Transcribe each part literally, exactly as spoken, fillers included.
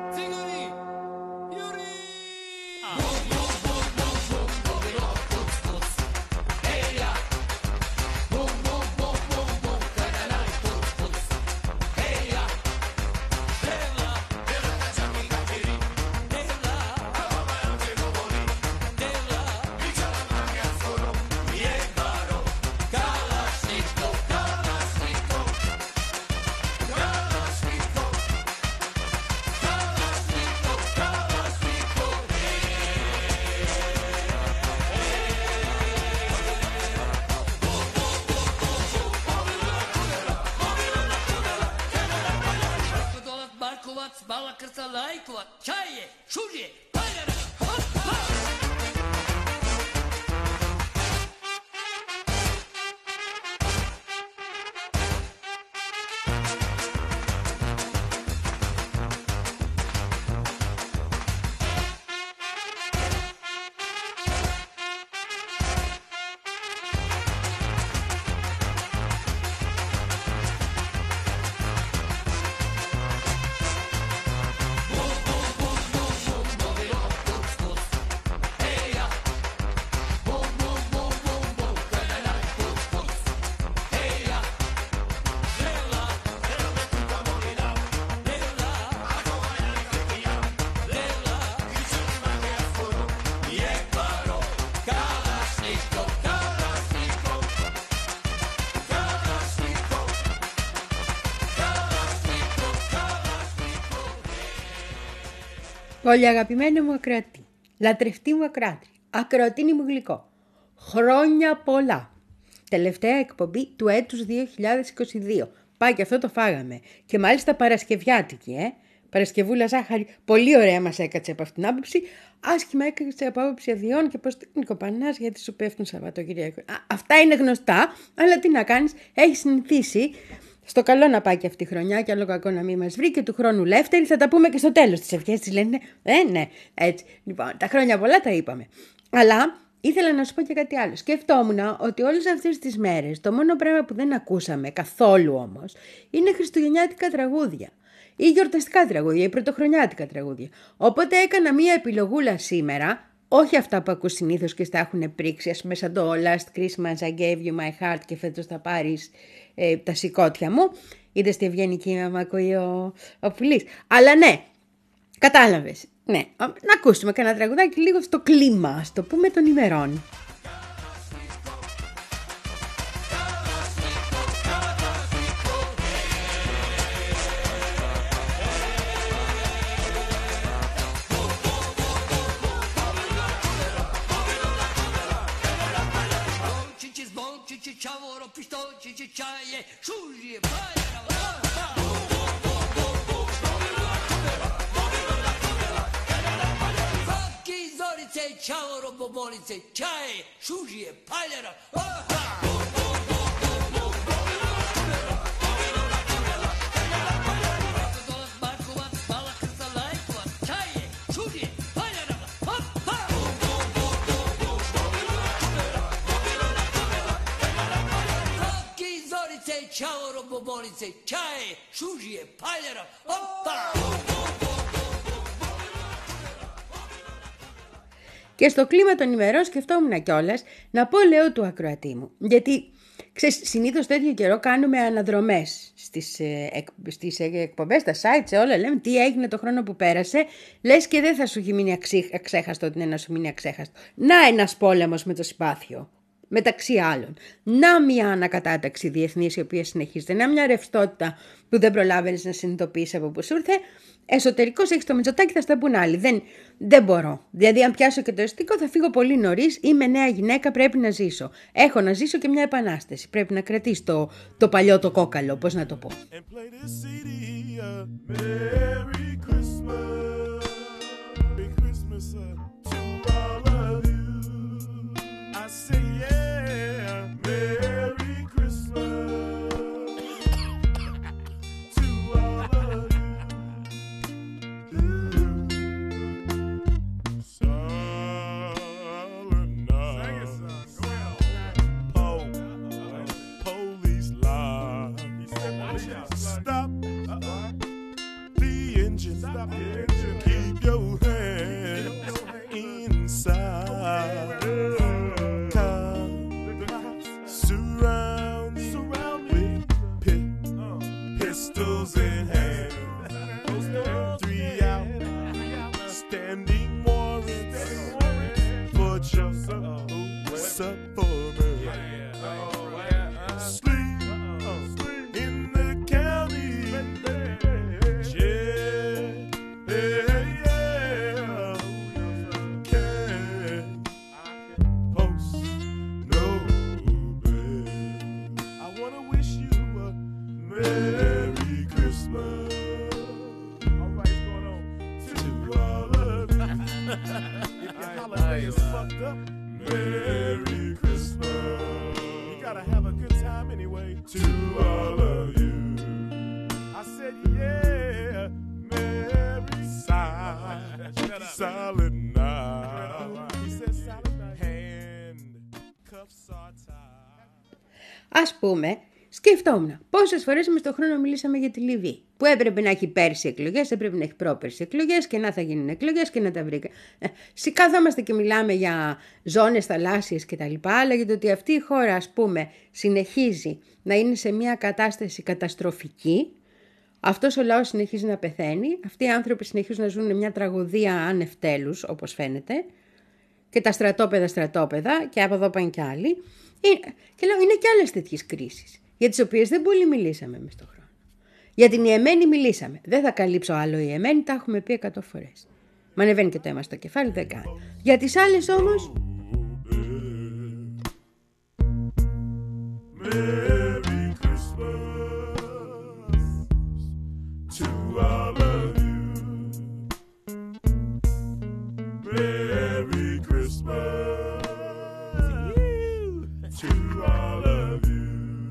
Bala krca lajkova, čaje, šužje, paljara, hop, hop! Πολύ αγαπημένο μου ακροατή, λατρευτή μου ακροάτρια, ακροατίνη μου γλυκό, χρόνια πολλά. Τελευταία εκπομπή του έτους δύο χιλιάδες είκοσι δύο. Πάει και αυτό το φάγαμε. Και μάλιστα παρασκευιάτικη, ε. Παρασκευούλα ζάχαρη, πολύ ωραία μας έκατσε από αυτήν την άποψη. Άσχημα έκατσε από άποψη αδειών και πως την κοπανάς γιατί σου πέφτουν Σαββατοκυριακό. Αυτά είναι γνωστά, αλλά τι να κάνεις, έχει συνηθίσει. Στο καλό να πάει και αυτή η χρονιά, και άλλο κακό να μην μας βρει, και του χρόνου Λεύτερη θα τα πούμε και στο τέλος. Τις ευχές της λένε, ε, ναι, έτσι. Λοιπόν, τα χρόνια πολλά τα είπαμε. Αλλά ήθελα να σου πω και κάτι άλλο. Σκεφτόμουν ότι όλες αυτές τις μέρες το μόνο πράγμα που δεν ακούσαμε καθόλου όμως είναι χριστουγεννιάτικα τραγούδια. Ή γιορταστικά τραγούδια, ή πρωτοχρονιάτικα τραγούδια. Οπότε έκανα μία επιλογούλα σήμερα, όχι αυτά που ακούς συνήθως και στα έχουν πρίξει, ας πούμε σαν το Last Christmas I gave you my heart και φέτος θα πάρεις ε, τα σηκώτια μου. Είδες τι ευγενική να μ' ακούει ο, ο Πουλής. Αλλά ναι, κατάλαβες. Ναι, να ακούσουμε κανένα τραγουδάκι λίγο στο κλίμα, ας το πούμε, των ημερών. Ciao robobolice, čaje, šužije, paljara, Markovac, bala krca lajkova, čaje, šužije, paljara, hop, hop! Roki zorice, čao robobolice, čaje, šužije, paljara, hop, hop! Και στο κλίμα των ημερών σκεφτόμουν κιόλας να πω, λέω, του ακροατή μου. Γιατί, ξέρεις, συνήθως τέτοιο καιρό κάνουμε αναδρομές στις, ε, εκ, στις εκπομπές, στα site, σε όλα. Λέμε τι έγινε το χρόνο που πέρασε. Λες και δεν θα σου έχει μείνει αξέχαστο ότι είναι να σου μείνει αξέχαστο. Να ένας πόλεμος με το συμπάθειο. Μεταξύ άλλων. Να μια ανακατάταξη διεθνής η οποία συνεχίζεται. Να μια ρευστότητα που δεν προλάβαινες να συνειδητοποιήσεις από που σου ήρθε. Εσωτερικός έχεις το Μητσοτάκη, θα στα πουν άλλοι. Δεν, δεν μπορώ. Δηλαδή, αν πιάσω και το αισθητικό, θα φύγω πολύ νωρίς. Είμαι νέα γυναίκα, πρέπει να ζήσω. Έχω να ζήσω και μια επανάσταση. Πρέπει να κρατήσω το, το παλιό το κόκαλο, πώς να το πω. Stop. Please. pinching, stop pinching. Keep your hands inside. Cause the cops surround me with pit, pistols in hand. Three out, standing warrants for just suburban. Sleep in the county jail. Can't post no bail. I wanna wish you a Merry Christmas. All right, what's going on? To all of you. If your holiday is fucked up, Merry Christmas. You gotta have a good time anyway. To all of you. I said, yeah, Merry Silent, Silent Night. He said Silent Night. Handcuffs are tied. Ας πούμε, σκεφτόμουν πόσες φορές μες στον χρόνο μιλήσαμε για τη Λιβύη. Που έπρεπε να έχει πέρσι εκλογές, έπρεπε να έχει πρόπερσι εκλογές και να θα γίνουν εκλογές και να τα βρήκα. Ε, Σηκάθαμαστε και μιλάμε για ζώνες θαλάσσιες κτλ. Αλλά για το ότι αυτή η χώρα, ας πούμε, συνεχίζει να είναι σε μια κατάσταση καταστροφική. Αυτός ο λαός συνεχίζει να πεθαίνει. Αυτοί οι άνθρωποι συνεχίζουν να ζουν μια τραγωδία άνευ τέλους, όπως φαίνεται. Και τα στρατόπεδα στρατόπεδα και από εδώ πάνε κι άλλοι. Είναι, και λέω, είναι και άλλες τέτοιες κρίσεις, για τις οποίες δεν πολύ μιλήσαμε μες στον χρόνο. Για την Ιεμένη μιλήσαμε. Δεν θα καλύψω άλλο η Ιεμένη, τα έχουμε πει εκατό φορές. Μα ανεβαίνει και το αίμα στο κεφάλι, δεν κάνει. Για τις άλλες όμως... Merry Christmas to all of you. Merry Christmas to all of you.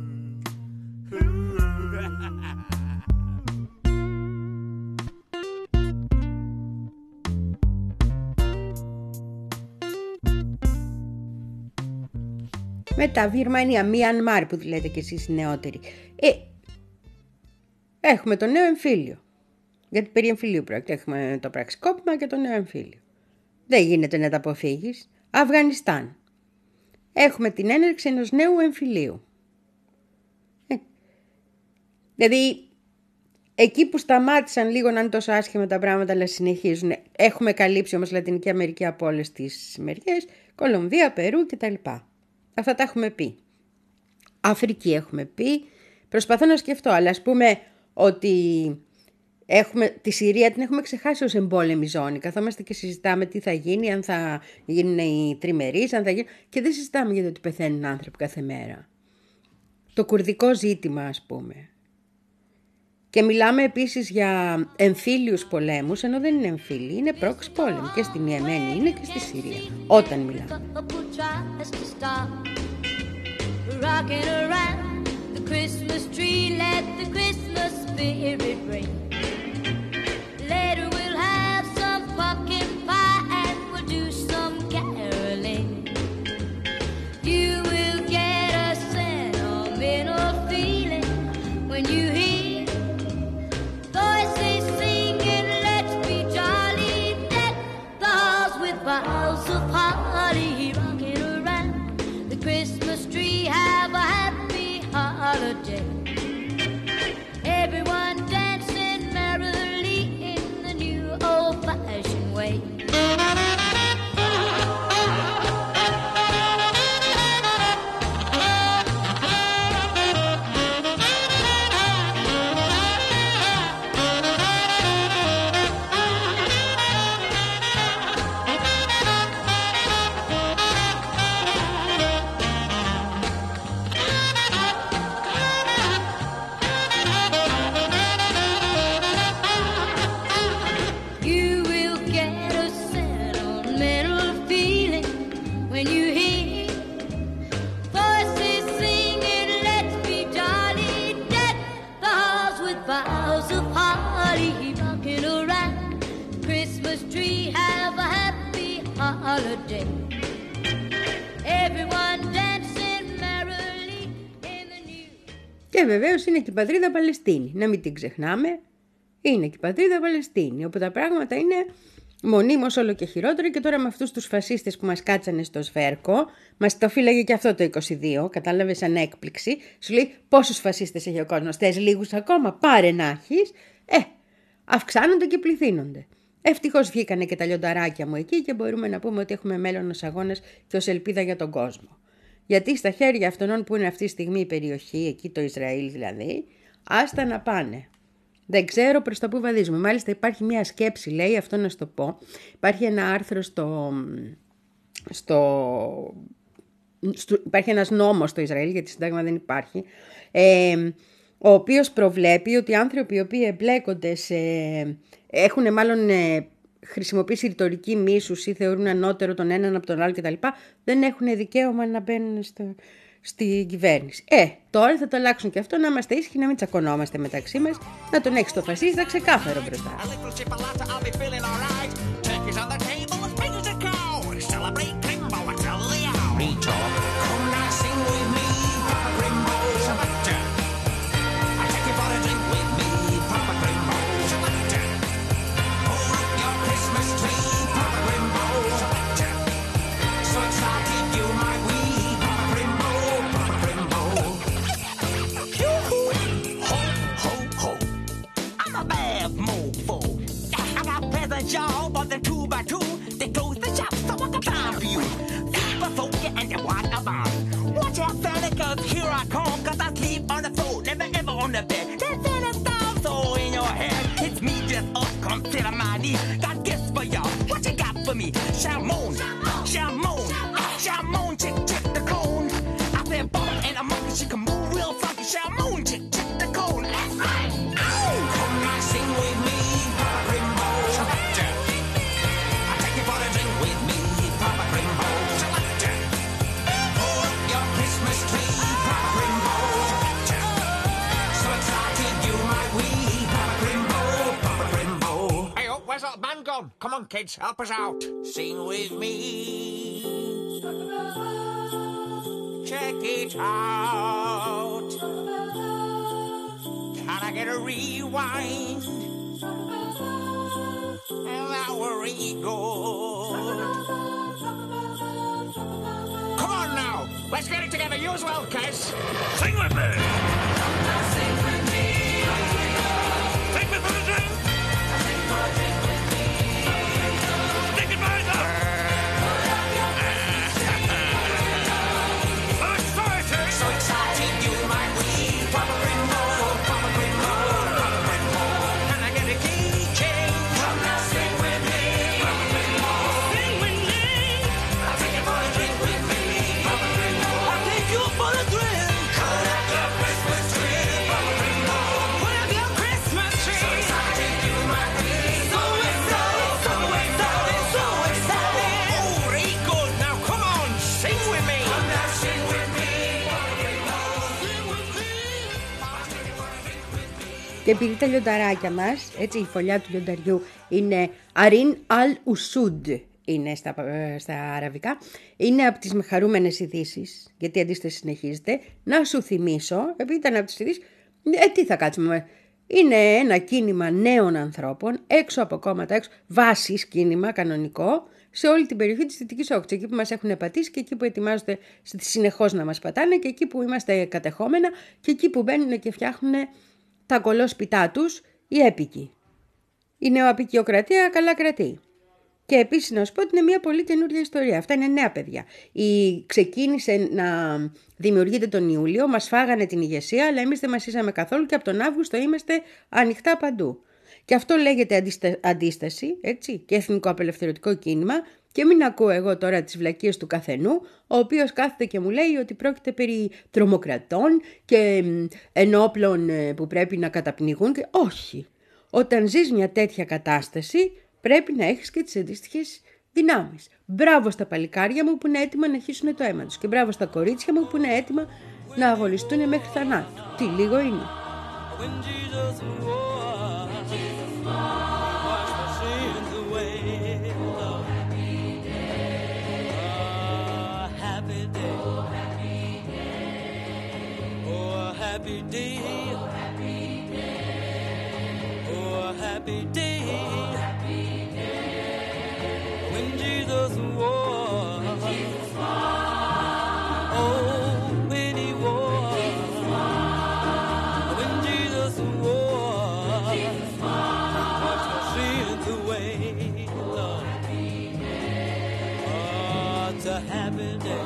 Μετά Βιρμανία, Μιανμάρ που λέτε κι εσείς οι νεότεροι. Ε, έχουμε το νέο εμφύλιο. Γιατί περί εμφυλίου πρόκειται. Έχουμε το πραξικόπημα και το νέο εμφύλιο. Δεν γίνεται να τα αποφύγεις. Αφγανιστάν. Έχουμε την έναρξη ενός νέου εμφυλίου. Ε, δηλαδή, εκεί που σταμάτησαν λίγο να είναι τόσο άσχημα τα πράγματα, αλλά συνεχίζουν. Έχουμε καλύψει όμως Λατινική Αμερική από όλες τις μεριές. Κολομβία, Περού κτλ. Αυτά τα έχουμε πει. Αφρική έχουμε πει. Προσπαθώ να σκεφτώ, αλλά ας πούμε ότι έχουμε, τη Συρία την έχουμε ξεχάσει ως εμπόλεμη ζώνη. Καθόμαστε και συζητάμε τι θα γίνει, αν θα γίνουν οι τριμερείς, αν θα γίνουν... και δεν συζητάμε για το ότι πεθαίνουν άνθρωποι κάθε μέρα. Το κουρδικό ζήτημα, ας πούμε. Και μιλάμε επίσης για εμφύλιους πολέμους, ενώ δεν είναι εμφύλιοι, είναι πρόξ πόλεμοι. Και στην Ιεμένη είναι και στη Συρία, όταν μιλάμε. Rocking around the Christmas tree, let the Christmas spirit ring. Later we'll have some pumpkin pie and we'll do some caroling. You will get a sentimental feeling when you hear voices singing, let's be jolly, deck the halls with boughs of holly. Rocking around the Christmas tree, have a happy holiday. Everyone dancing merrily in the new old-fashioned way. Και βεβαίως είναι και η πατρίδα Παλαιστίνη, να μην την ξεχνάμε. Είναι και η πατρίδα Παλαιστίνη, όπου τα πράγματα είναι μονίμως όλο και χειρότερα, και τώρα με αυτούς τους φασίστες που μας κάτσανε στο σβέρκο, μας το φύλαγε και αυτό το είκοσι δύο, κατάλαβες, σαν έκπληξη. Σου λέει πόσους φασίστες έχει ο κόσμος, θες λίγους ακόμα, πάρε να έχεις. Ε, αυξάνονται και πληθύνονται. Ευτυχώς βγήκανε και τα λιονταράκια μου εκεί και μπορούμε να πούμε ότι έχουμε μέλλον ως αγώνας και ως ελπίδα για τον κόσμο. Γιατί στα χέρια αυτών που είναι αυτή τη στιγμή η περιοχή, εκεί το Ισραήλ δηλαδή, άστα να πάνε. Δεν ξέρω προς τα που βαδίζουμε. Μάλιστα υπάρχει μια σκέψη, λέει, αυτό να σου το πω. Υπάρχει ένα άρθρο στο... στο... στο... Υπάρχει ένας νόμος στο Ισραήλ, γιατί σύνταγμα δεν υπάρχει, ε, ο οποίος προβλέπει ότι οι άνθρωποι οι οποίοι εμπλέκονται σε... έχουν μάλλον ε, χρησιμοποιήσει ρητορική μίσους ή θεωρούν ανώτερο τον έναν από τον άλλο κτλ. Δεν έχουν δικαίωμα να μπαίνουν στο... στην κυβέρνηση. Ε, τώρα θα το αλλάξουν και αυτό, να είμαστε ήσυχοι, να μην τσακωνόμαστε μεταξύ μας, να τον έχεις το φασίστα ξεκάθαρο μπροστά. Y'all, but they're two by two. They close the shop, so I can time for you. Super funky and you want a bomb. Watch out, fella, cause here I come. Cause I sleep on the floor, never ever on the bed. That fella thoughts all in your head. It's me just up, come sit on my knee. Got gifts for y'all, what you got for me? Shalmon, Shalmon, Shalmon, chick, chick the cone. I said bump and a monkey, she can move real funky. Shalmon, chick, chick the cone. That's right. Ow! Come now, sing with me. Man gone. Come on, kids, help us out. Sing with me. Check it out. Can I get a rewind? That were really good. Come on now, let's get it together. You as well, kids. Sing with me. Sing with me. Take me for a drink. Sing for a drink. Και επειδή τα λιονταράκια μας, έτσι η φωλιά του λιονταριού είναι Αρίν Αλ Ουσούντ, είναι στα, στα αραβικά, είναι από τις χαρούμενες ειδήσεις, γιατί η αντίσταση συνεχίζεται. Να σου θυμίσω, επειδή ήταν από τις ειδήσεις, ε, τι θα κάτσουμε, είναι ένα κίνημα νέων ανθρώπων, έξω από κόμματα, έξω, βάσης κίνημα κανονικό, σε όλη την περιοχή της Δυτικής Όχθης, εκεί που μας έχουν πατήσει και εκεί που ετοιμάζονται συνεχώς να μας πατάνε και εκεί που είμαστε κατεχόμενα και εκεί που μπαίνουν και φτιάχνουν τα κολόσπιτά τους οι έπικοι. Η νεοαπικιοκρατία καλά κρατεί. Και επίσης να σου πω ότι είναι μια πολύ καινούργια ιστορία. Αυτά είναι νέα παιδιά. Η... Ξεκίνησε να δημιουργείται τον Ιούλιο, μας φάγανε την ηγεσία, αλλά εμείς δεν μας είσαμε καθόλου και από τον Αύγουστο είμαστε ανοιχτά παντού. Και αυτό λέγεται αντιστα... αντίσταση, έτσι, και εθνικό απελευθερωτικό κίνημα. Και μην ακούω εγώ τώρα τις βλακίες του καθενού, ο οποίος κάθεται και μου λέει ότι πρόκειται περί τρομοκρατών και ενόπλων που πρέπει να καταπνιγούν. Και όχι. Όταν ζεις μια τέτοια κατάσταση, πρέπει να έχεις και τις αντίστοιχες δυνάμεις. Μπράβο στα παλικάρια μου που είναι έτοιμα να χύσουν το αίμα τους. Και μπράβο στα κορίτσια μου που είναι έτοιμα να αγωνιστούν μέχρι θανάτου. Τι λίγο είναι. Happy day, oh happy day, oh happy day.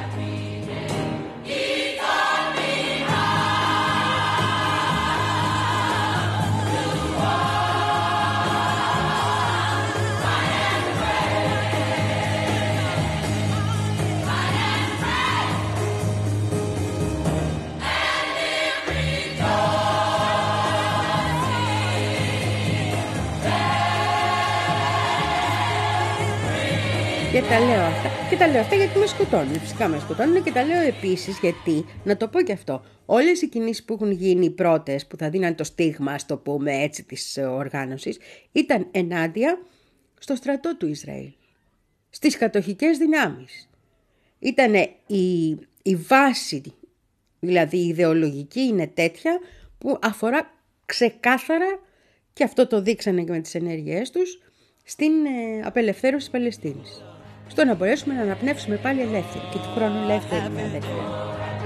Και τα λέω αυτά, και τα λέω αυτά γιατί με σκοτώνουν. Φυσικά με σκοτώνουν και τα λέω επίσης γιατί, να το πω και αυτό, όλες οι κινήσεις που έχουν γίνει οι πρώτες που θα δίναν το στίγμα, ας το πούμε έτσι, της οργάνωσης, ήταν ενάντια στο στρατό του Ισραήλ, στις κατοχικές δυνάμεις. Ήταν η, η βάση, δηλαδή η ιδεολογική είναι τέτοια που αφορά ξεκάθαρα, και αυτό το δείξανε και με τις ενέργειές τους, στην ε, απελευθέρωση της Παλαιστίνης. Στο να μπορέσουμε να αναπνεύσουμε πάλι ελεύθεροι και του χρόνου ελεύθεροι με αδερφιά.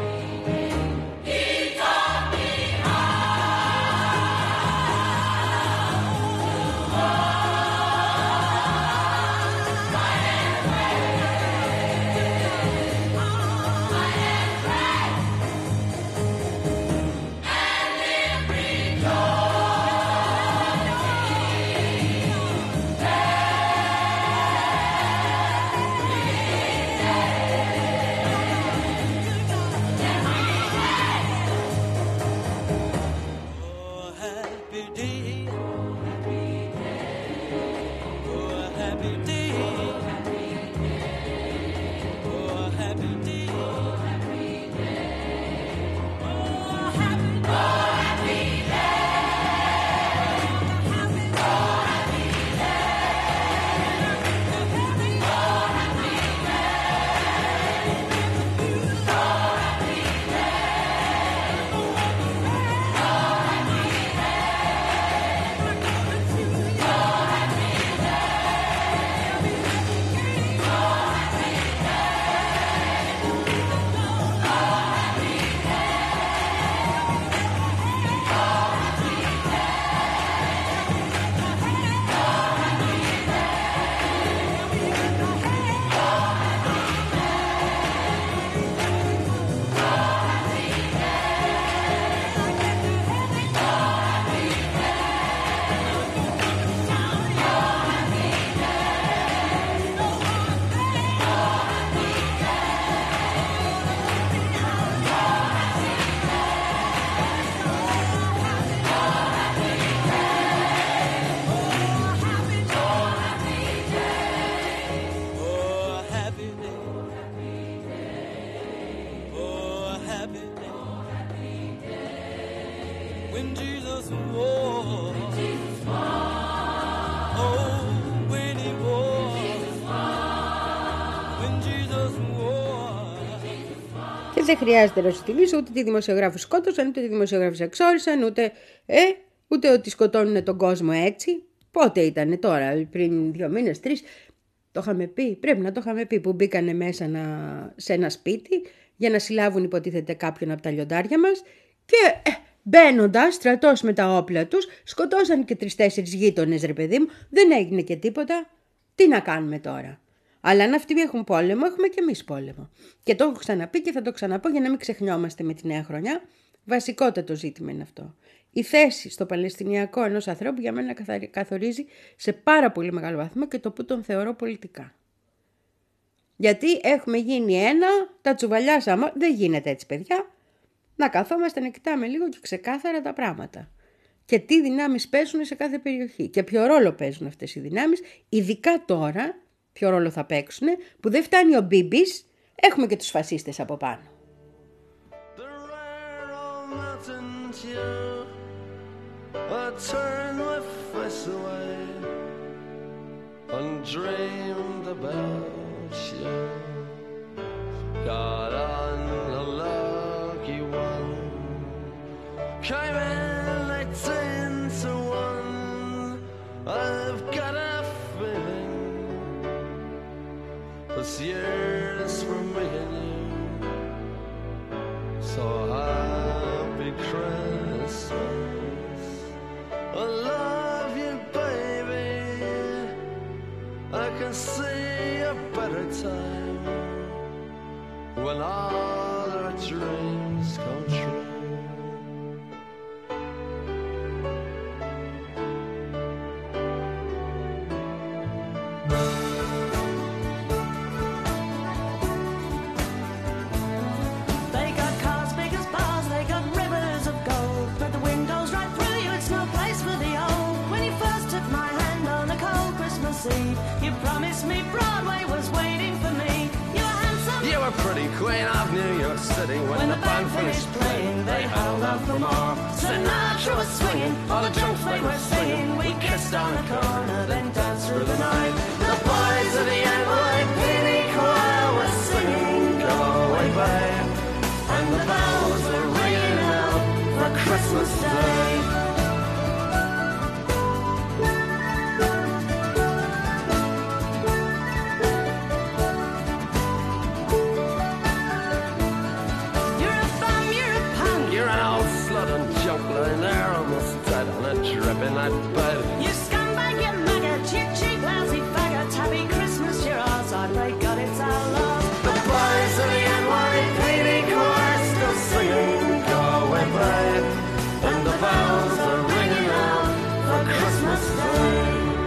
Δεν χρειάζεται να σου θυμίσω ούτε τι δημοσιογράφους σκότωσαν, ούτε τι δημοσιογράφους εξόρισαν, ούτε, ε, ούτε ότι σκοτώνουν τον κόσμο έτσι. Πότε ήτανε τώρα, πριν δύο μήνες, τρεις, το είχαμε πει, πρέπει να το είχαμε πει, που μπήκανε μέσα να, σε ένα σπίτι για να συλλάβουν υποτίθεται κάποιον από τα λιοντάρια μας και ε, μπαίνοντας στρατός με τα όπλα τους, σκοτώσαν και τρεις-τέσσερις γείτονες, ρε παιδί μου, δεν έγινε και τίποτα. Τι να κάνουμε τώρα. Αλλά αν αυτοί έχουν πόλεμο, έχουμε και εμείς πόλεμο. Και το έχω ξαναπεί και θα το ξαναπώ για να μην ξεχνιόμαστε με τη νέα χρονιά. Βασικότατο ζήτημα είναι αυτό. Η θέση στο Παλαιστινιακό ενός ανθρώπου για μένα καθορίζει σε πάρα πολύ μεγάλο βαθμό και το που τον θεωρώ πολιτικά. Γιατί έχουμε γίνει ένα, τα τσουβαλιάσαμε, δεν γίνεται έτσι παιδιά, να καθόμαστε να κοιτάμε λίγο και ξεκάθαρα τα πράγματα. Και τι δυνάμεις παίζουν σε κάθε περιοχή και ποιο ρόλο παίζουν αυτές οι δυνάμεις, ειδικά τώρα. Ποιο ρόλο θα παίξουν, που δεν φτάνει ο Μπίμπης, έχουμε και τους φασίστες από πάνω. It's years for me and you. So happy Christmas. I love you, baby. I can see a better time. when all our dreams come true. They got cars big as bars, they got rivers of gold, but the windows right through you, it's no place for the old. When you first took my hand on a cold Christmas Eve, you promised me Broadway was waiting for me. You were handsome, You were pretty queen of New York City. When, when the band finished playing, they held out for more. Sinatra was swinging, all the drunks they were singing. We kissed on the corner, then danced through the night. The boys of the N Y P D choir were singing, "Go Away, Babe," and the bells were ringing out for Christmas Day. You're a bum, you're a punk, You're an old slut and junk lying there almost dead on a drip in that bed. you scumbag, you maggot, you cheap, lousy faggot. Happy Christmas, you're ours, I pray God it's our love. The boys of the N Y P D choir still singing, "Go Away, Babe," and the bells are ringing out for Christmas Day.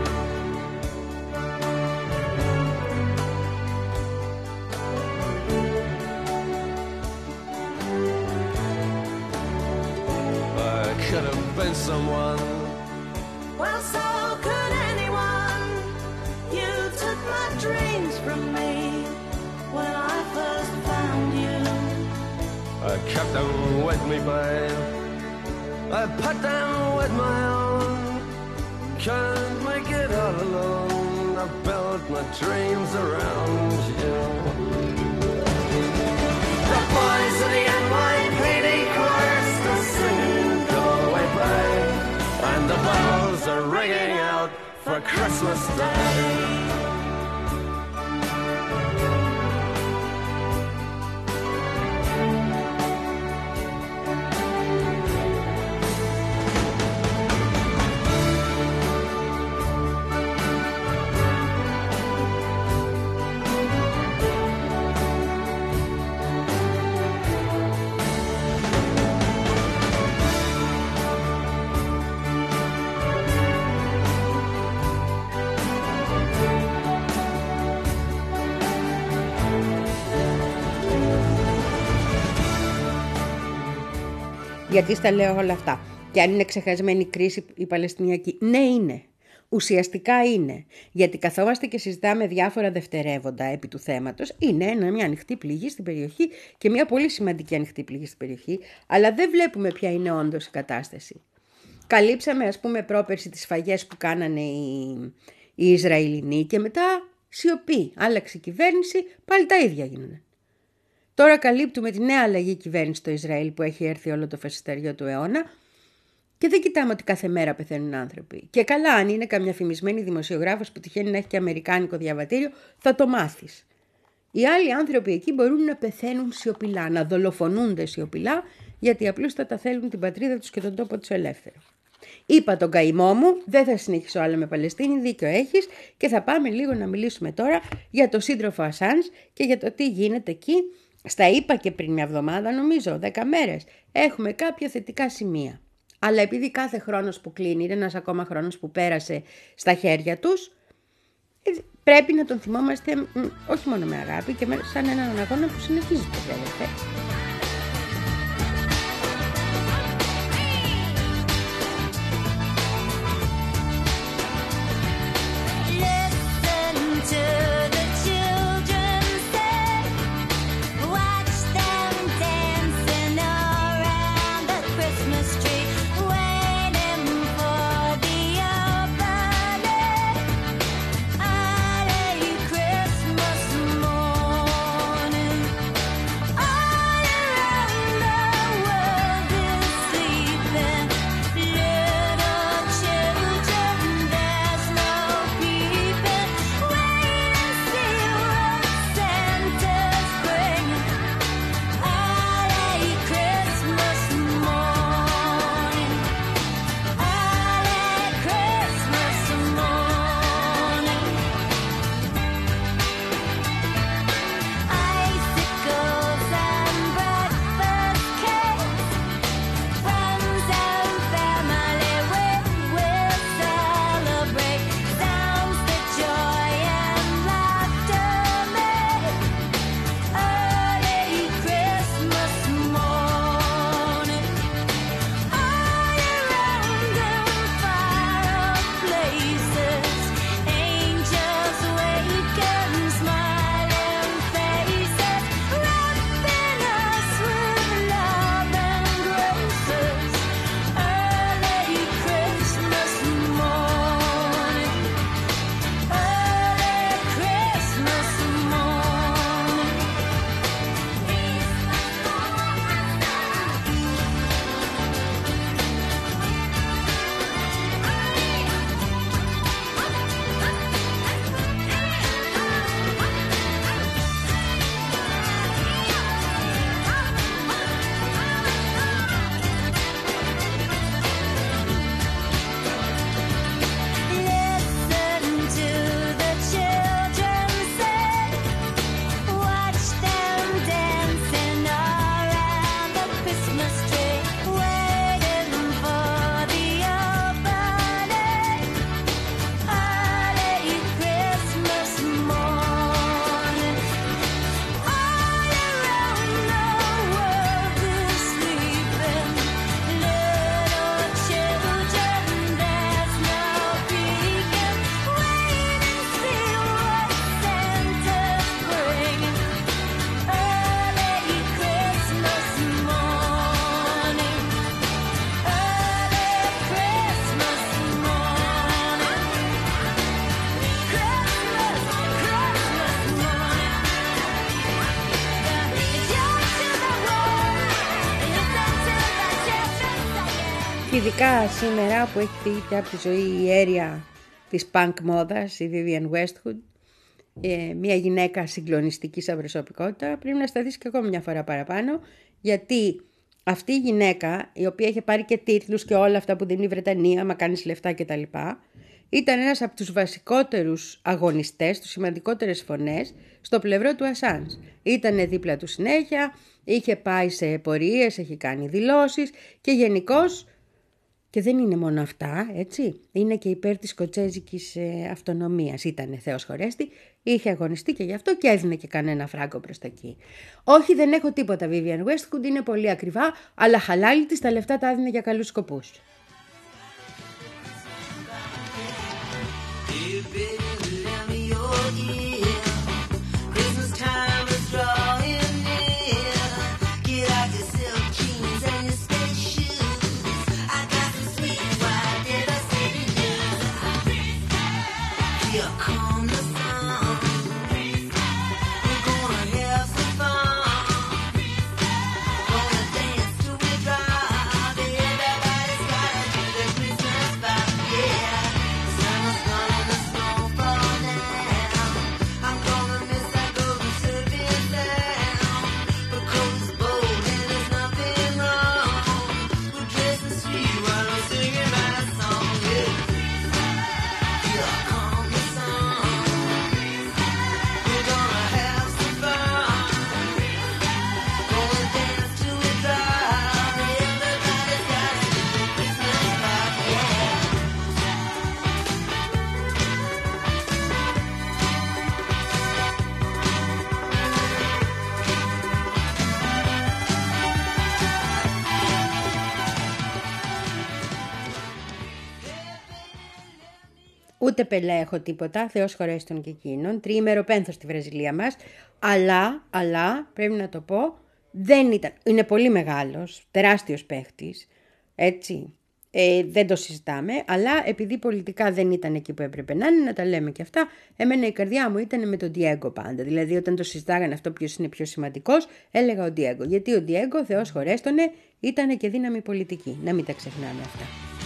I could have been someone. Well, so could anyone. You took my dreams from me when I first found you. I kept them with me, babe. I put them with my own. Can't make it all alone. I built my dreams around you. The boys of the N Y P D choir still singing, "Go Away, Babe," and the bells are ringing out for Christmas Day. Γιατί στα λέω όλα αυτά. Και αν είναι ξεχασμένη κρίση η Παλαιστινιακή. Ναι, είναι. Ουσιαστικά είναι. Γιατί καθόμαστε και συζητάμε διάφορα δευτερεύοντα επί του θέματος. Είναι ένα, μια ανοιχτή πληγή στην περιοχή και μια πολύ σημαντική ανοιχτή πληγή στην περιοχή. Αλλά δεν βλέπουμε ποια είναι όντως η κατάσταση. Καλύψαμε, ας πούμε, πρόπερση τις σφαγές που κάνανε οι, οι Ισραηλινοί και μετά σιωπή. Άλλαξε η κυβέρνηση, πάλι τα ίδια γίνανε. Τώρα καλύπτουμε τη νέα αλλαγή κυβέρνηση στο Ισραήλ που έχει έρθει όλο το φασισταριό του αιώνα και δεν κοιτάμε ότι κάθε μέρα πεθαίνουν άνθρωποι. Και καλά, αν είναι καμιά φημισμένη δημοσιογράφος που τυχαίνει να έχει και αμερικάνικο διαβατήριο, θα το μάθεις. Οι άλλοι άνθρωποι εκεί μπορούν να πεθαίνουν σιωπηλά, να δολοφονούνται σιωπηλά, γιατί απλούστατα θέλουν την πατρίδα τους και τον τόπο τους ελεύθερο. Είπα τον καημό μου, δεν θα συνεχίσω άλλο με Παλαιστίνη, δίκιο έχεις, και θα πάμε λίγο να μιλήσουμε τώρα για το σύντροφο Ασάνζ και για το τι γίνεται εκεί. Στα είπα και πριν μια εβδομάδα, νομίζω, δέκα μέρες. Έχουμε κάποια θετικά σημεία. Αλλά επειδή κάθε χρόνος που κλείνει είναι ένας ακόμα χρόνος που πέρασε στα χέρια τους, πρέπει να τον θυμόμαστε όχι μόνο με αγάπη και σαν έναν αγώνα που συνεχίζεται, βέβαια. All ειδικά σήμερα που έχει φύγει πια από τη ζωή η αίρια της punk μόδας, η Vivienne Westwood, ε, μια γυναίκα συγκλονιστική σαν προσωπικότητα, πρέπει να σταθείς και ακόμα μια φορά παραπάνω, γιατί αυτή η γυναίκα, η οποία είχε πάρει και τίτλους και όλα αυτά που δίνει η Βρετανία, μα κάνεις λεφτά κτλ., ήταν ένας από τους βασικότερους αγωνιστές, τους σημαντικότερες φωνές στο πλευρό του Ασάνζ. Ήτανε δίπλα του συνέχεια, είχε πάει σε πορείες, έχει κάνει δηλώσεις και γενικώς, και δεν είναι μόνο αυτά, έτσι, είναι και υπέρ της σκοτσέζικης ε, αυτονομίας. Ήτανε Θεός χωρέστη, είχε αγωνιστεί και γι' αυτό και έδινε και κανένα φράγκο προς τα εκεί. Όχι, δεν έχω τίποτα Vivienne Westwood, είναι πολύ ακριβά, αλλά χαλάλι της τα λεφτά τα έδινε για καλούς σκοπούς. Ούτε Πελέ έχω τίποτα, Θεός χωρέστον και εκείνον, τριήμερο πένθος στη Βραζιλία μας, αλλά, αλλά, πρέπει να το πω, δεν ήταν, είναι πολύ μεγάλος, τεράστιος παίχτης, έτσι, ε, δεν το συζητάμε, αλλά επειδή πολιτικά δεν ήταν εκεί που έπρεπε να είναι, να τα λέμε και αυτά, εμένα η καρδιά μου ήταν με τον Diego πάντα, δηλαδή όταν το συζητάγανε αυτό ποιος είναι πιο σημαντικός, έλεγα ο Diego, γιατί ο Diego, Θεός χωρέστονε, ήταν και δύναμη πολιτική, να μην τα ξεχνάμε αυτά.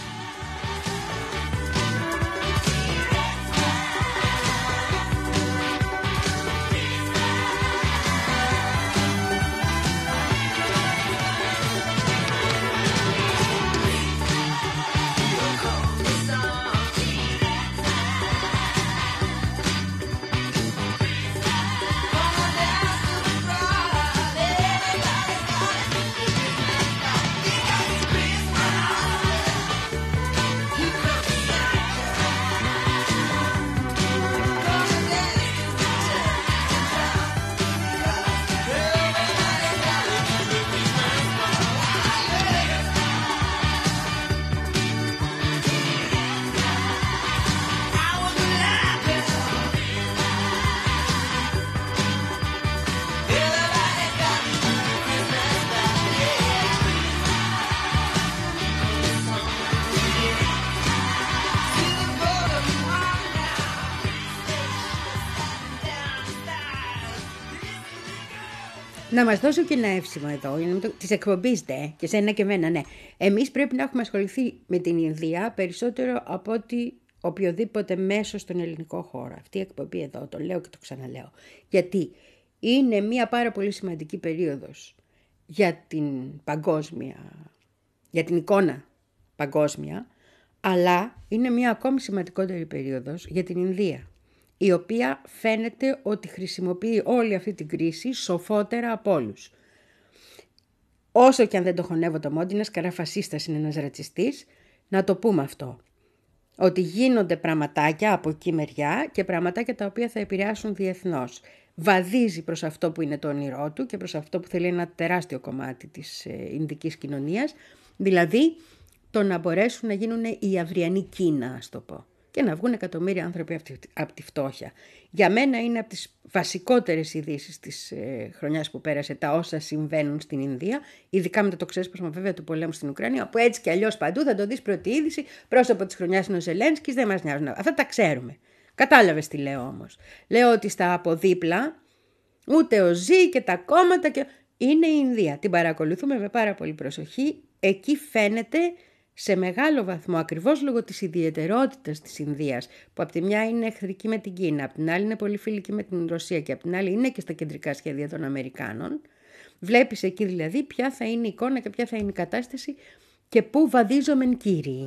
Να μας δώσω και ένα εύσημο εδώ, της εκπομπής δε, και σένα και εμένα, ναι. Εμείς πρέπει να έχουμε ασχοληθεί με την Ινδία περισσότερο από ότι οποιοδήποτε μέσο στον ελληνικό χώρο. Αυτή η εκπομπή εδώ, το λέω και το ξαναλέω. Γιατί είναι μια πάρα πολύ σημαντική περίοδος για την παγκόσμια, για την εικόνα παγκόσμια, αλλά είναι μια ακόμη σημαντικότερη περίοδος για την Ινδία, η οποία φαίνεται ότι χρησιμοποιεί όλη αυτή την κρίση σοφότερα από όλους. Όσο και αν δεν το χωνεύω το μόντι, ένας καραφασίστας είναι ένας ρατσιστής, να το πούμε αυτό. Ότι γίνονται πραγματάκια από εκεί μεριά και πραγματάκια τα οποία θα επηρεάσουν διεθνώς. Βαδίζει προς αυτό που είναι το όνειρό του και προς αυτό που θέλει ένα τεράστιο κομμάτι της Ινδικής κοινωνίας, δηλαδή το να μπορέσουν να γίνουν η αυριανή Κίνα, ας το πω, και να βγουν εκατομμύρια άνθρωποι από τη φτώχεια. Για μένα είναι από τις βασικότερες ειδήσεις της ε, χρονιάς που πέρασε τα όσα συμβαίνουν στην Ινδία, ειδικά μετά το ξέσπασμα βέβαια του πολέμου στην Ουκρανία, που έτσι κι αλλιώς παντού θα το δεις πρώτη είδηση, πρόσωπο της χρονιάς είναι ο Ζελένσκης, δεν μας νοιάζουν. Αυτά τα ξέρουμε. Κατάλαβες τι λέω όμως. Λέω ότι στα αποδίπλα ούτε ο Ζή και τα κόμματα και... είναι η Ινδία. Την παρακολουθούμε με πάρα πολύ προσοχή. Εκεί φαίνεται σε μεγάλο βαθμό, ακριβώς λόγω της ιδιαιτερότητας της Ινδίας, που από τη μια είναι εχθρική με την Κίνα, από την άλλη είναι πολύ φιλική με την Ρωσία και από την άλλη είναι και στα κεντρικά σχέδια των Αμερικάνων, βλέπεις εκεί δηλαδή ποια θα είναι η εικόνα και ποια θα είναι η κατάσταση και πού βαδίζομεν κύριοι.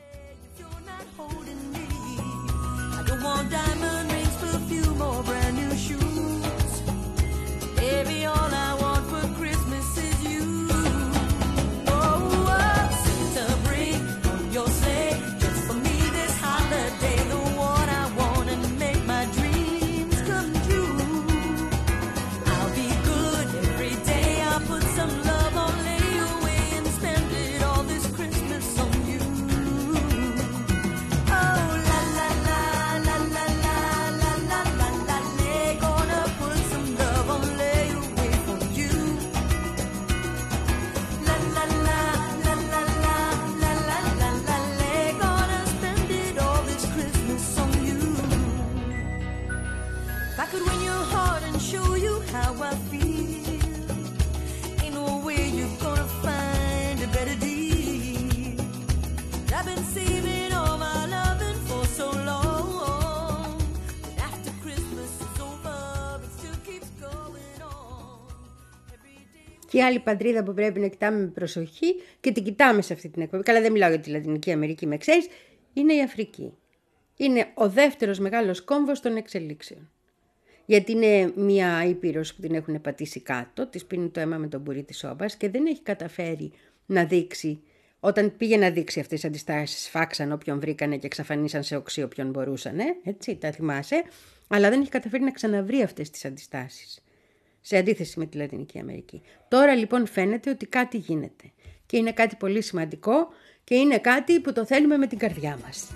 Και η άλλη πατρίδα που πρέπει να κοιτάμε με προσοχή και την κοιτάμε σε αυτή την εκπομπή, καλά δεν μιλάω για τη Λατινική Αμερική, με ξέρεις, είναι η Αφρική. Είναι ο δεύτερος μεγάλος κόμβος των εξελίξεων. Γιατί είναι μια ήπειρος που την έχουν πατήσει κάτω, της πίνει το αίμα με τον μπουρί της σόμπας και δεν έχει καταφέρει να δείξει, όταν πήγε να δείξει αυτές τις αντιστάσεις, φάξαν όποιον βρήκανε και εξαφανίσαν σε οξύ όποιον μπορούσαν, έτσι, τα θυμάσαι, αλλά δεν έχει καταφέρει να ξαναβρει αυτές τις αντιστάσεις. Σε αντίθεση με τη Λατινική Αμερική. Τώρα λοιπόν φαίνεται ότι κάτι γίνεται. Και είναι κάτι πολύ σημαντικό και είναι κάτι που το θέλουμε με την καρδιά μας.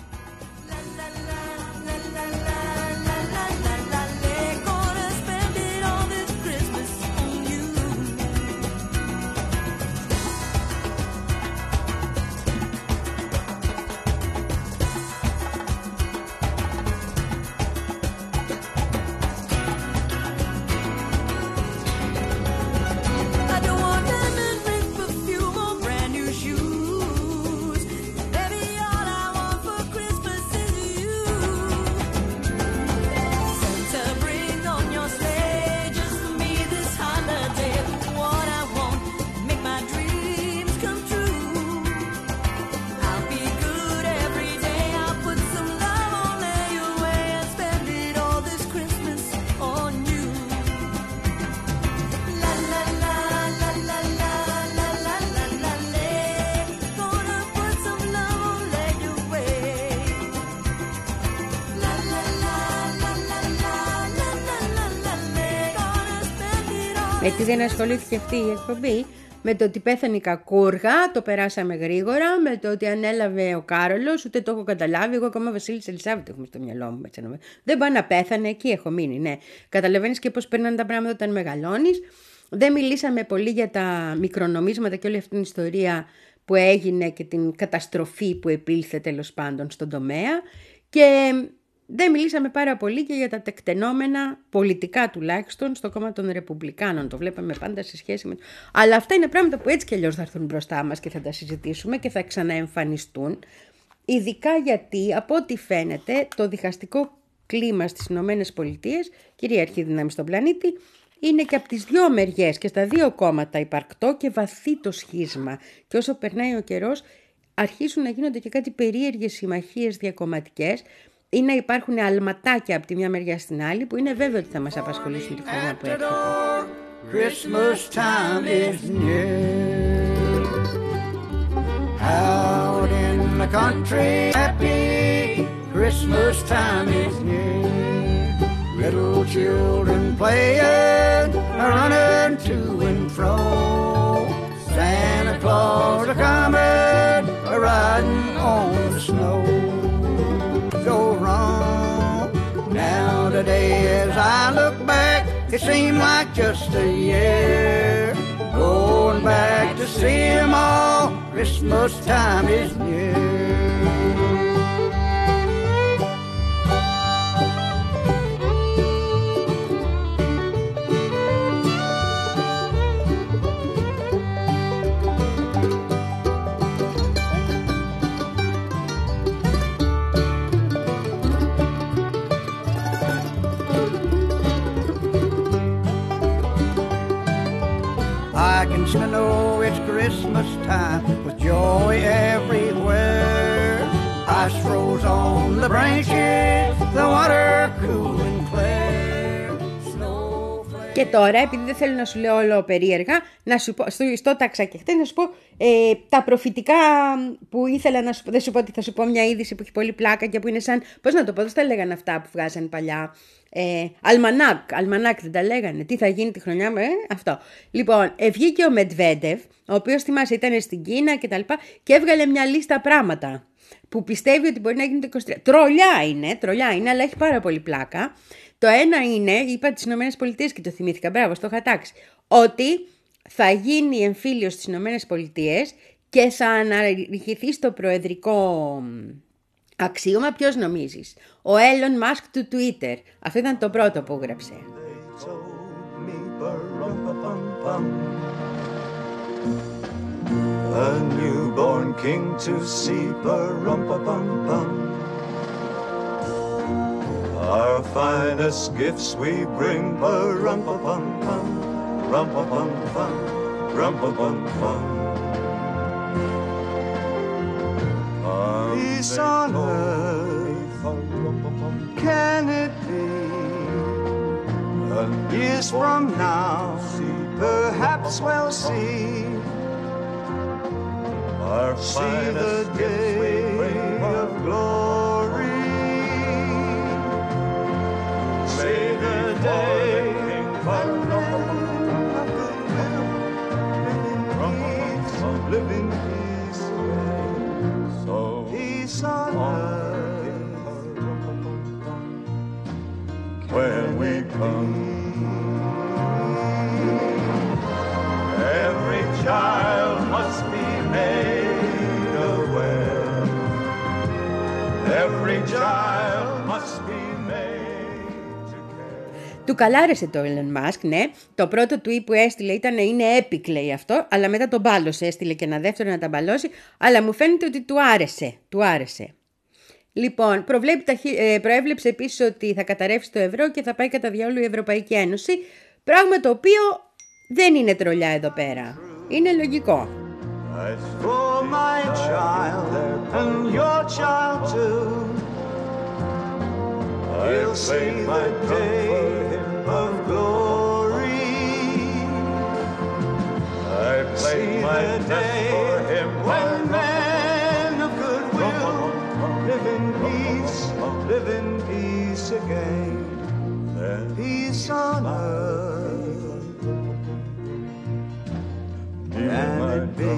Με τι δεν ασχολήθηκε αυτή η εκπομπή? Με το ότι πέθανε η κακούργα, το περάσαμε γρήγορα. Με το ότι ανέλαβε ο Κάρολος, ούτε το έχω καταλάβει. Εγώ ακόμα Βασίλης Ελισάβετ έχουμε στο μυαλό μου. Έτσι, δεν πάει να πέθανε, εκεί έχω μείνει. Ναι. Καταλαβαίνεις και πώς περνάνε τα πράγματα όταν μεγαλώνεις. Δεν μιλήσαμε πολύ για τα μικρονομίσματα και όλη αυτή την ιστορία που έγινε και την καταστροφή που επήλθε τέλος πάντων στον τομέα. Και δεν μιλήσαμε πάρα πολύ και για τα τεκτενόμενα, πολιτικά τουλάχιστον, στο κόμμα των Ρεπουμπλικάνων. Το βλέπαμε πάντα σε σχέση με... Αλλά αυτά είναι πράγματα που έτσι κι αλλιώς θα έρθουν μπροστά μας και θα τα συζητήσουμε και θα ξαναεμφανιστούν. Ειδικά γιατί, από ό,τι φαίνεται, το διχαστικό κλίμα στις Ηνωμένες Πολιτείες, κυρίαρχη δύναμη στον πλανήτη, είναι και από τις δύο μεριές και στα δύο κόμματα υπαρκτό και βαθύ το σχίσμα. Και όσο περνάει ο καιρός, αρχίζουν να γίνονται και κάτι περίεργες συμμαχίες διακομματικές, ή να υπάρχουν αλματάκια από τη μια μεριά στην άλλη που είναι βέβαιο ότι θα μας απασχολήσουν τη χρονιά που έρχεται. Christmas time is near. Out in the country, happy Christmas time is near. Little children playing, running to and fro. Santa Claus a coming, a riding on the snow. So wrong. Now today as I look back, it seemed like just a year. Going back to see 'em all, Christmas time is near. me know it's Christmas time with joy everywhere. Ice froze on the branches, the water cool and clear. Snowflakes. Και τώρα, επειδή δεν θέλω να σου λέω όλο περίεργα, να σου πω, στο, στο ταξακεχτέ να σου πω ε, τα προφητικά που ήθελα να σου πω. Δεν σου πω ότι θα σου πω μια είδηση που έχει πολύ πλάκα και που είναι σαν, πώς να το πω, δεν τα λέγανε αυτά που βγάζαν παλιά. Ε, αλμανάκ, αλμανάκ δεν τα λέγανε. Τι θα γίνει τη χρονιά μου, ε, αυτό. Λοιπόν, ε, βγήκε ο Μετβέντεφ, ο οποίος θυμάσαι ήταν στην Κίνα και τα λοιπά, και έβγαλε μια λίστα πράγματα που πιστεύει ότι μπορεί να γίνει το είκοσι τρία. Τρολιά είναι, τρολιά είναι, αλλά έχει πάρα πολύ πλάκα. Το ένα είναι, είπα τις Ηνωμένες Πολιτείες και το θυμήθηκα, μπράβο, στο είχα τάξει, ότι θα γίνει εμφύλιος στις Ηνωμένες Πολιτείες και θα αναρριχηθεί στο προεδρικό αξίωμα. Ποιος νομίζεις? Ο Elon Musk του Twitter. Αυτό ήταν το πρώτο που έγραψε. A newborn king to see, pa-rum-pa-pum-pum. Our finest gifts we bring, pa-rum-pa-pum-pum, rum-pa-pum-pum, rum-pa-pum-pum. Peace on earth, can it be? Years from now, perhaps we'll see. Our See the day of glory. See the day of goodwill, live in peace, so peace on earth when we come. Every child must be made aware. Every child must be made to care. Του καλάρεσε το Elon Musk, ναι. Το πρώτο tweet που έστειλε ήταν είναι epic, λέει αυτό, αλλά μετά τον μπάλωσε, έστειλε και ένα δεύτερο να τα μπαλώσει, αλλά μου φαίνεται ότι του άρεσε, του άρεσε. Λοιπόν, προβλέπει, προέβλεψε επίσης ότι θα καταρρεύσει το ευρώ και θα πάει κατά διάολο η Ευρωπαϊκή Ένωση, πράγμα το οποίο δεν είναι τρολιά εδώ πέρα. Είναι λογικό. for my child and your child too. He'll see the day of glory. I played my death for him when men of goodwill live in peace, live in peace again. Peace on earth. Can it be?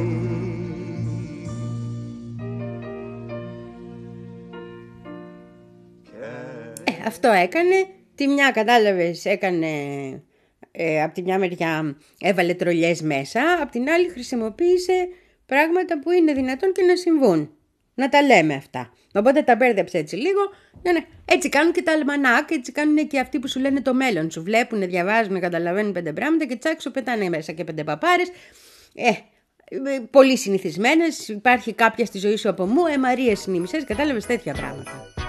Ε, αυτό έκανε. Τη μια, κατάλαβες, έκανε ε, από τη μια μεριά έβαλε τρολιές μέσα, από την άλλη χρησιμοποίησε πράγματα που είναι δυνατόν και να συμβούν. Να τα λέμε αυτά. Οπότε τα μπέρδεψε έτσι λίγο. Ναι, ναι. Έτσι κάνουν και τα αλμανάκ, έτσι κάνουν και αυτοί που σου λένε το μέλλον. Σου βλέπουν, διαβάζουν, καταλαβαίνουν πέντε πράγματα και τσάκ σου πετάνε μέσα και πέντε παπάρες. Ε, πολύ συνηθισμένες. Υπάρχει κάποια στη ζωή σου από μου, ε, Μαρίες είναι οι μισές, κατάλαβες, τέτοια πράγματα.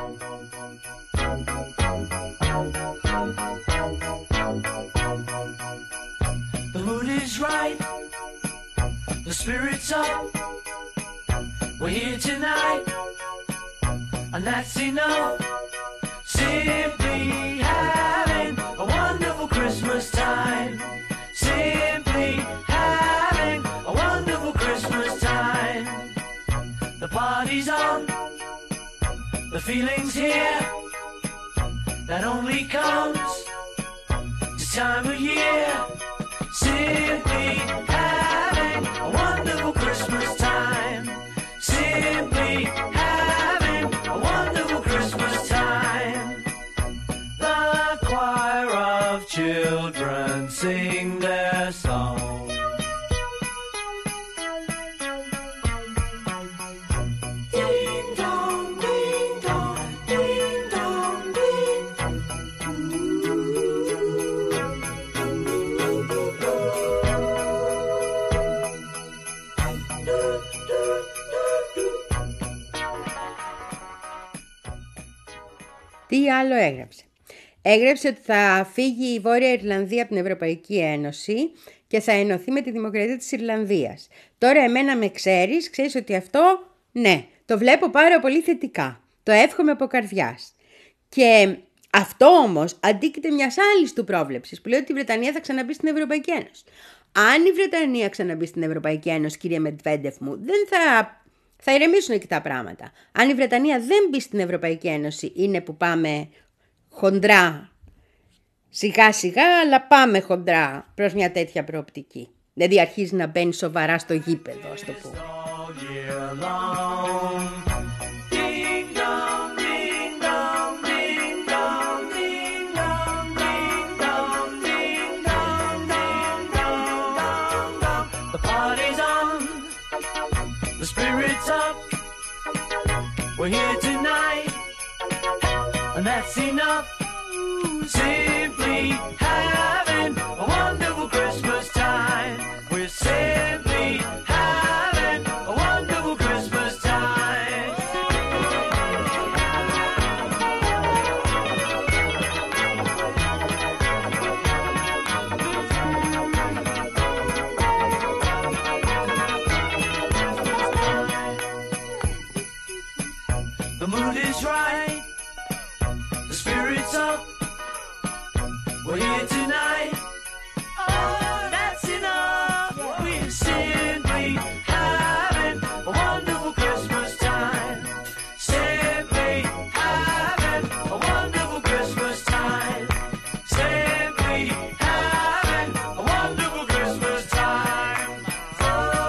The mood is right, the spirit's up. We're here tonight, and that's enough. Simply having a wonderful Christmas time. Simply having a wonderful Christmas time. The party's on, the feeling's here. That only comes this time of year. Simply having a wonderful Christmas time. Simply having a wonderful Christmas time. The choir of children sing their song. Ding dong, ding dong, ding dong, ding. Τι άλλο έγραψε? Έγραψε ότι θα φύγει η Βόρεια Ιρλανδία από την Ευρωπαϊκή Ένωση και θα ενωθεί με τη Δημοκρατία της Ιρλανδίας. Τώρα εμένα με ξέρεις, ξέρεις ότι αυτό, ναι, το βλέπω πάρα πολύ θετικά. Το εύχομαι από καρδιάς. Και αυτό όμως αντίκειται μιας άλλης του πρόβλεψης που λέει ότι η Βρετανία θα ξαναμπεί στην Ευρωπαϊκή Ένωση. Αν η Βρετανία ξαναμπεί στην Ευρωπαϊκή Ένωση, κύριε Μετβέντεφ μου, δεν θα, θα ηρεμήσουν εκεί τα πράγματα. Αν η Βρετανία δεν μπει στην Ευρωπαϊκή Ένωση, είναι που πάμε χοντρά, σιγά σιγά, αλλά πούμε χοντρά προς μια τέτοια προοπτική. Δηλαδή αρχίζει να μπαίνει σοβαρά στο γήπεδο, ας το πούμε. We're here tonight, and that's enough. Simply having a wonderful Christmas time. We're simply having a wonderful Christmas time. The mood is right, the spirit's up. We're here tonight. Oh, that's enough. We're simply having a wonderful Christmas time. Simply having a wonderful Christmas time. Simply having a wonderful Christmas time. Oh,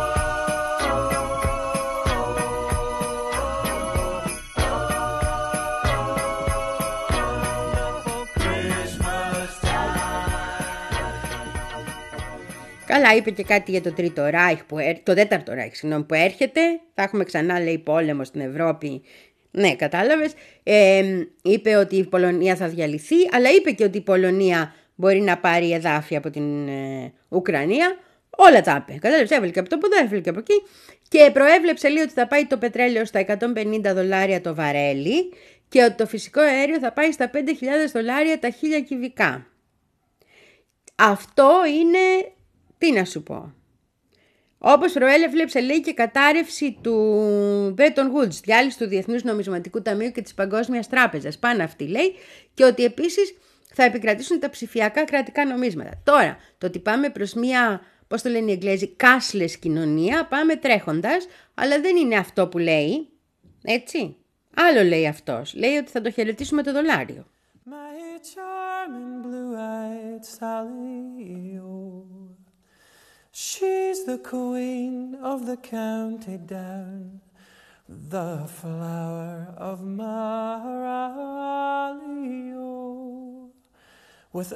Καλά, είπε και κάτι για το Τρίτο Ράιχ, που, το Τέταρτο Ράιχ, συγγνώμη, που έρχεται. Θα έχουμε ξανά, λέει, πόλεμο στην Ευρώπη. Ναι, κατάλαβες. Ε, είπε ότι η Πολωνία θα διαλυθεί, αλλά είπε και ότι η Πολωνία μπορεί να πάρει εδάφη από την ε, Ουκρανία. Όλα τα είπε. Κατάλαβες, έβαλε και από το ποδά, έβαλε και από εκεί. Και προέβλεψε, λέει, ότι θα πάει το πετρέλαιο στα εκατόν πενήντα δολάρια το βαρέλι και ότι το φυσικό αέριο θα πάει στα πέντε χιλιάδες δολάρια τα χίλια κυβικά. Αυτό είναι... Τι να σου πω. Όπως προέλεψε, λέει, και κατάρρευση του Bretton Woods, διάλυση του Διεθνούς Νομισματικού Ταμείου και της Παγκόσμιας Τράπεζας. Πάνε αυτοί, λέει, και ότι επίσης θα επικρατήσουν τα ψηφιακά κρατικά νομίσματα. Τώρα, το ότι πάμε προς μια, πώς το λένε οι Εγγλέζοι, cashless κοινωνία, πάμε τρέχοντας, αλλά δεν είναι αυτό που λέει, έτσι. Άλλο λέει αυτός. Λέει ότι θα το χαιρετήσουμε το δολάριο. My charming blue-eyed Sally, oh, she's the queen of the county down, the flower of my rally, oh. With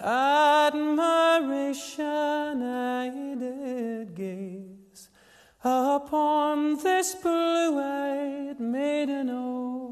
admiration I did gaze upon this blue-eyed maiden, oh.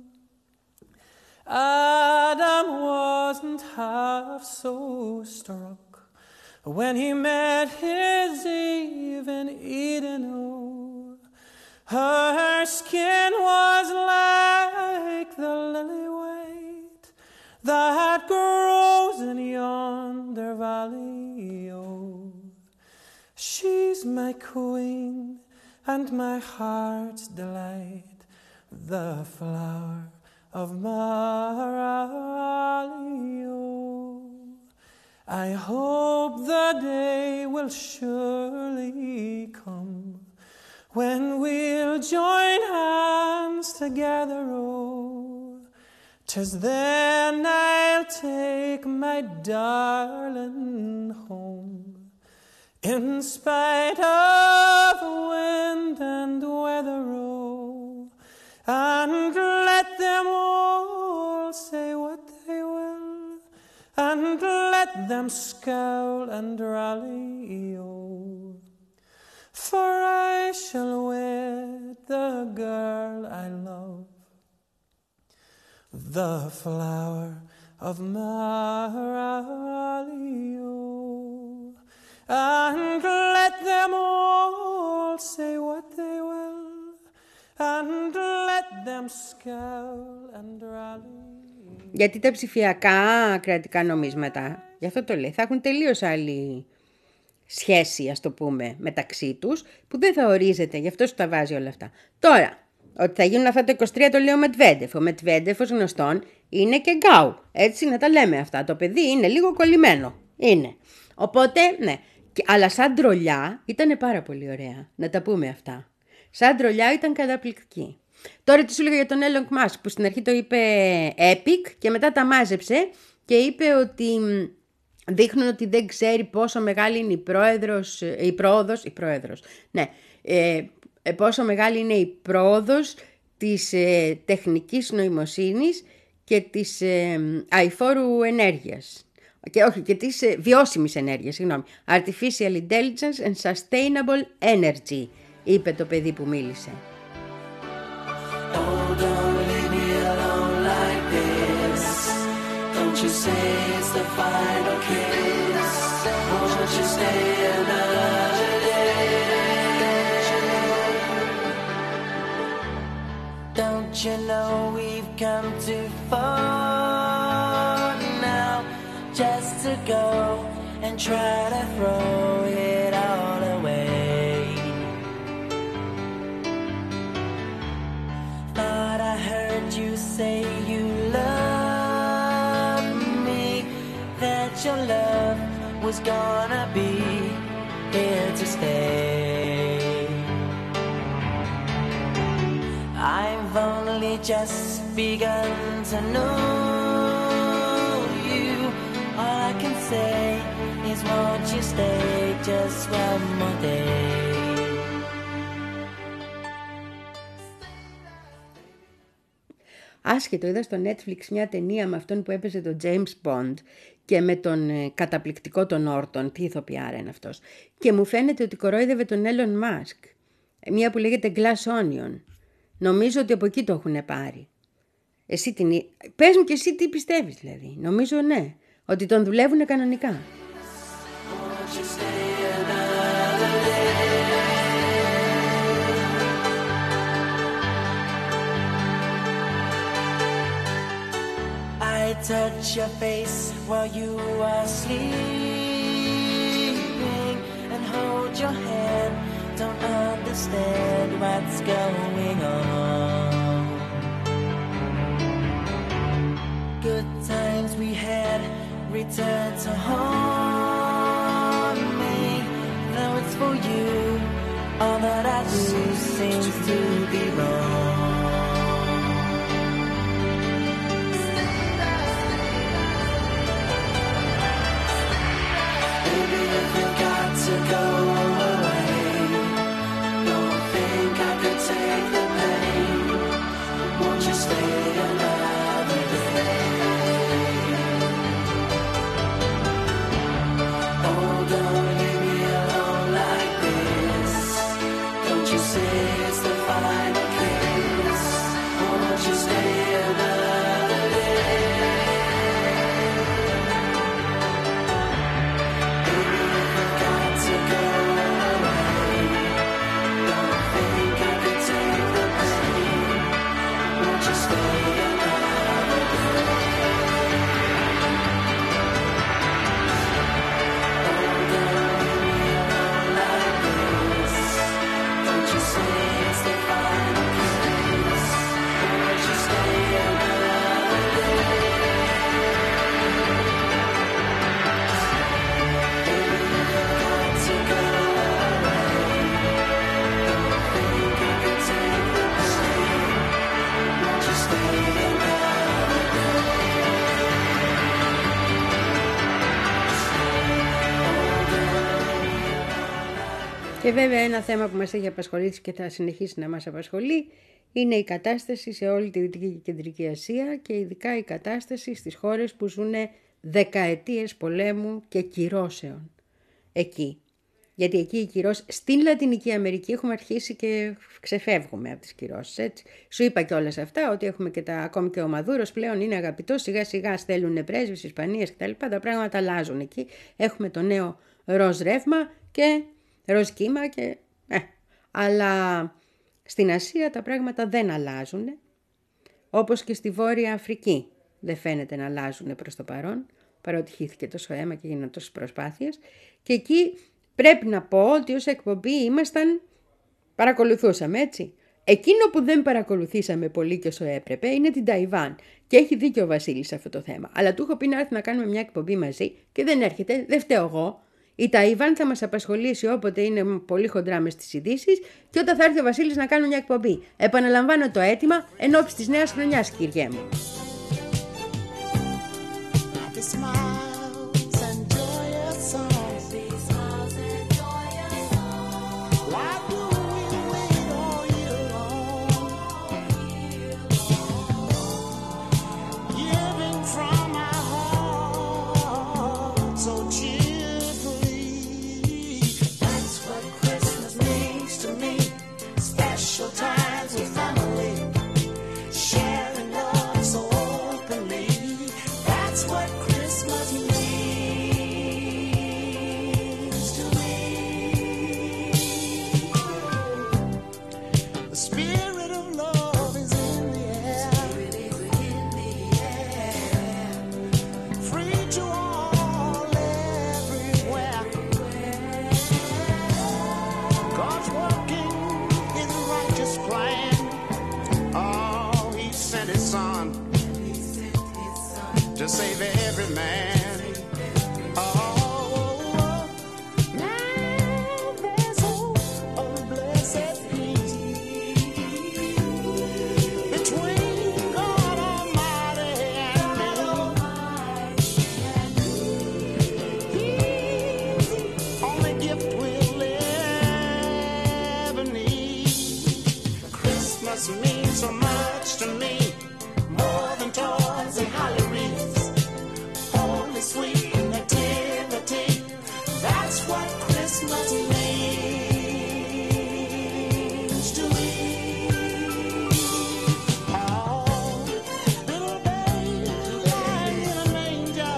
Adam wasn't half so struck when he met his Eve in Eden, oh. Her skin was like the lily white that grows in yonder valley, oh. She's my queen and my heart's delight, the flower of my rally, oh. I hope the day will surely come when we'll join hands together, oh. 'Tis then I'll take my darling home, in spite of wind and weather, oh. And let them all say what they will, and let them scowl and rally, oh. For I shall wed the girl I love, the flower of my rally, oh. And let them all say what they will, and let them scowl and rally. Γιατί τα ψηφιακά κρατικά νομίσματα, γι' αυτό το λέει, θα έχουν τελείως άλλη σχέση, ας το πούμε, μεταξύ τους, που δεν θα ορίζεται, γι' αυτό σου τα βάζει όλα αυτά. Τώρα, ότι θα γίνουν αυτά το είκοσι τρία το λέει ο Μετβέντεφ. Ο Μετβέντεφ, ως γνωστόν, είναι και γκάου. Έτσι να τα λέμε αυτά. Το παιδί είναι λίγο κολλημένο. Είναι. Οπότε, ναι. Αλλά σαν τρολιά ήταν πάρα πολύ ωραία. Να τα πούμε αυτά. Σαν τρολιά ήταν καταπληκτική. Τώρα τι σου έλεγα για τον Elon Musk, που στην αρχή το είπε Epic και μετά τα μάζεψε και είπε ότι δείχνουν ότι δεν ξέρει πόσο μεγάλη είναι η πρόεδρος, η πρόοδος, η πρόεδρος, ναι, ε, πόσο μεγάλη είναι η πρόοδος της ε, τεχνικής νοημοσύνης και της ε, αειφόρου ενέργειας. Και όχι, και της ε, βιώσιμης ενέργειας, συγγνώμη. Artificial Intelligence and Sustainable Energy, είπε το παιδί που μίλησε. Oh, don't leave me alone like this. Don't you say it's the final kiss. Won't you stay another day? Don't you know we've come too far now just to go and try to throw it all away? Thought I heard you say you love me, that your love was gonna be here to stay. I've only just begun to know you. All I can say is won't you stay just one more day? Άσχετο, είδα στο Netflix μια ταινία με αυτόν που έπαιζε τον James Bond και με τον ε, καταπληκτικό τον Όρτον, τι ηθοποιάρα είναι αυτός. Και μου φαίνεται ότι κορόιδευε τον Elon Musk. Μια που λέγεται Glass Onion. Νομίζω ότι από εκεί το έχουν πάρει. Εσύ την... Πες μου και εσύ τι πιστεύεις δηλαδή. Νομίζω ναι, ότι τον δουλεύουν κανονικά. I touch your face while you are sleeping and hold your hand. Don't understand what's going on. Good times we had return to haunt me. Though it's for you, all that I do seems to be wrong. To go away. Don't think I could take the pain. Won't you stay another day? Oh, don't leave me alone like this. Don't you say it's the final kiss. Won't you stay another day? Και βέβαια ένα θέμα που μας έχει απασχολήσει και θα συνεχίσει να μας απασχολεί είναι η κατάσταση σε όλη τη Δυτική και Κεντρική Ασία και ειδικά η κατάσταση στις χώρες που ζουν δεκαετίες πολέμου και κυρώσεων. Εκεί. Γιατί εκεί οι κυρώσεις, στην Λατινική Αμερική έχουμε αρχίσει και ξεφεύγουμε από τις κυρώσεις, έτσι. Σου είπα και όλα αυτά, ότι έχουμε και τα, ακόμη και ο Μαδούρος πλέον είναι αγαπητός, σιγά σιγά στέλνουν πρέσβεις Ισπανίας κτλ. Τα πράγματα αλλάζουν εκεί. Έχουμε το νέο ροζ ρεύμα και ροζ κύμα και... Ε, αλλά στην Ασία τα πράγματα δεν αλλάζουν, όπως και στη Βόρεια Αφρική δεν φαίνεται να αλλάζουν προς το παρόν, παρότι χύθηκε τόσο αίμα και γίνανε τόσες προσπάθειες. Και εκεί πρέπει να πω ότι ως εκπομπή ήμασταν, παρακολουθούσαμε, έτσι. Εκείνο που δεν παρακολουθήσαμε πολύ και όσο έπρεπε είναι την Ταϊβάν. Και έχει δίκιο ο Βασίλης σε αυτό το θέμα. Αλλά του έχω πει να έρθει να κάνουμε μια εκπομπή μαζί και δεν έρχεται, δεν φταίω εγώ. Η Ταϊβάν θα μας απασχολήσει όποτε είναι πολύ χοντρά μες στις ειδήσεις και όταν θα έρθει ο Βασίλης να κάνουμε μια εκπομπή. Επαναλαμβάνω το αίτημα εν ώψη της νέας χρονιάς, κυριέ μου. To save every man. Oh, now there's hope of blessed peace between God Almighty and me. He's the only gift we'll ever need. Christmas means so much to me, more than toys and holly wreaths. Sweet nativity, that's what Christmas means to me. Oh, little baby lying in a manger,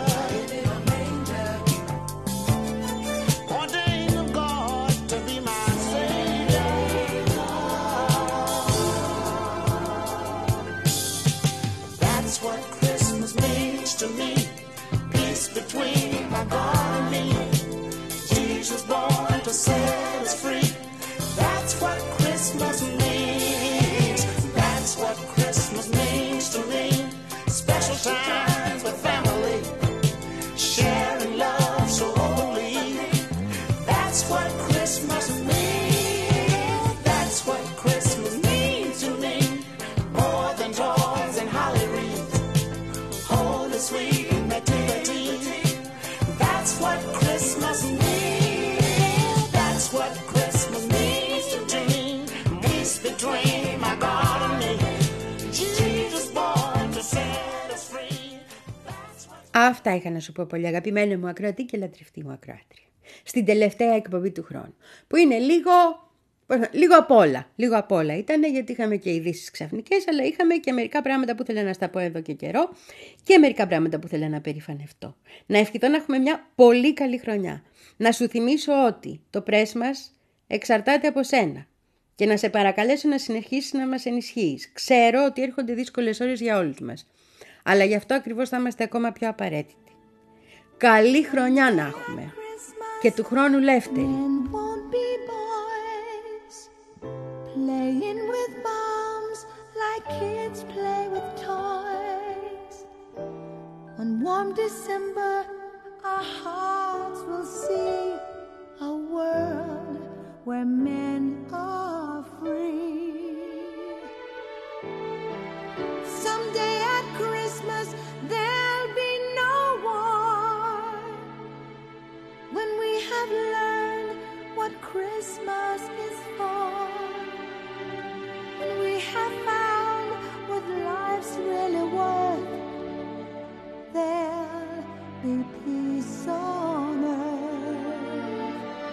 ordained of God to be my Savior. That's what Christmas means to me. Between my God and me, Jesus born to set us free. That's what Christmas means. That's what Christmas means to me. Special times with family, sharing love so holy. That's what Christmas means. That's what Christmas means to me. More than toys and holly wreaths, holy sweet nativity. That's what Christmas means. That's what Christmas means to me. Peace between my God and me. Jesus born to set us free. Αυτά είχα να σου πω, πολύ αγαπημένη μου ακροατή και λατρευτή μου ακροάτρια. Στην τελευταία εκπομπή του χρόνου. Που είναι λίγο, λίγο απ' όλα. Λίγο απ' όλα ήταν, γιατί είχαμε και ειδήσεις ξαφνικές, αλλά είχαμε και μερικά πράγματα που ήθελα να στα πω εδώ και καιρό και μερικά πράγματα που ήθελα να περηφανευτώ. Να ευχηθώ να έχουμε μια πολύ καλή χρονιά. Να σου θυμίσω ότι το πρέσ μας εξαρτάται από σένα. Και να σε παρακαλέσω να συνεχίσεις να μας ενισχύεις. Ξέρω ότι έρχονται δύσκολες ώρες για όλους μας. Αλλά γι' αυτό ακριβώς θα είμαστε ακόμα πιο απαραίτητοι. Καλή χρονιά να έχουμε. Και του χρόνου λεύτερη. Playing with bombs like kids play with toys. On warm December, our hearts will see a world where men are free. Someday at Christmas, there'll be no war. When we have learned what Christmas is for. When we have found what life's really worth, there'll be peace on earth.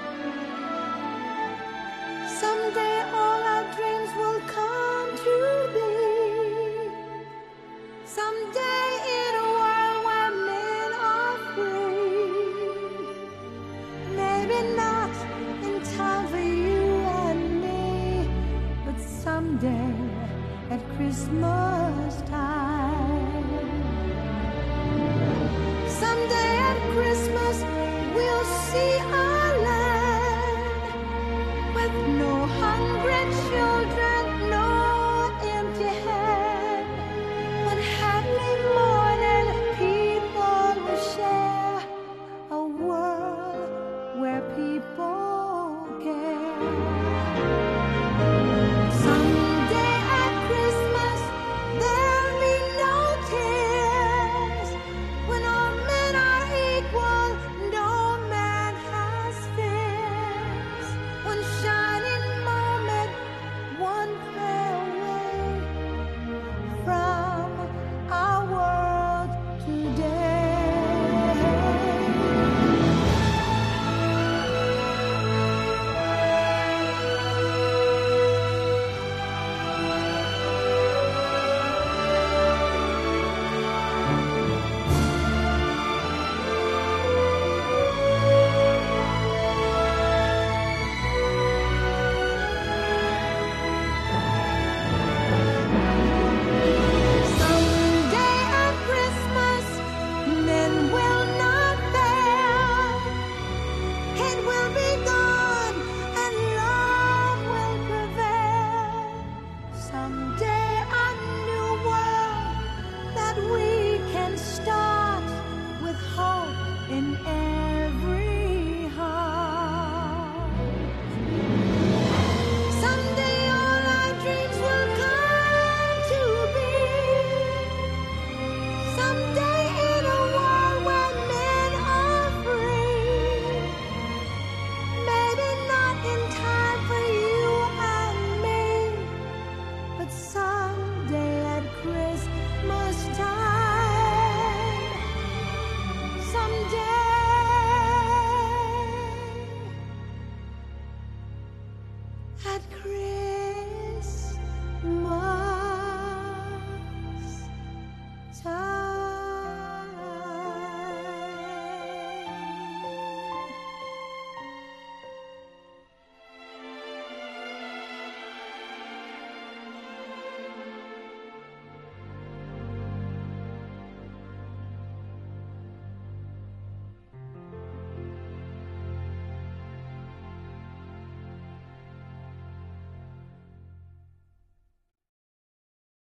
Someday all our dreams will come to be. Someday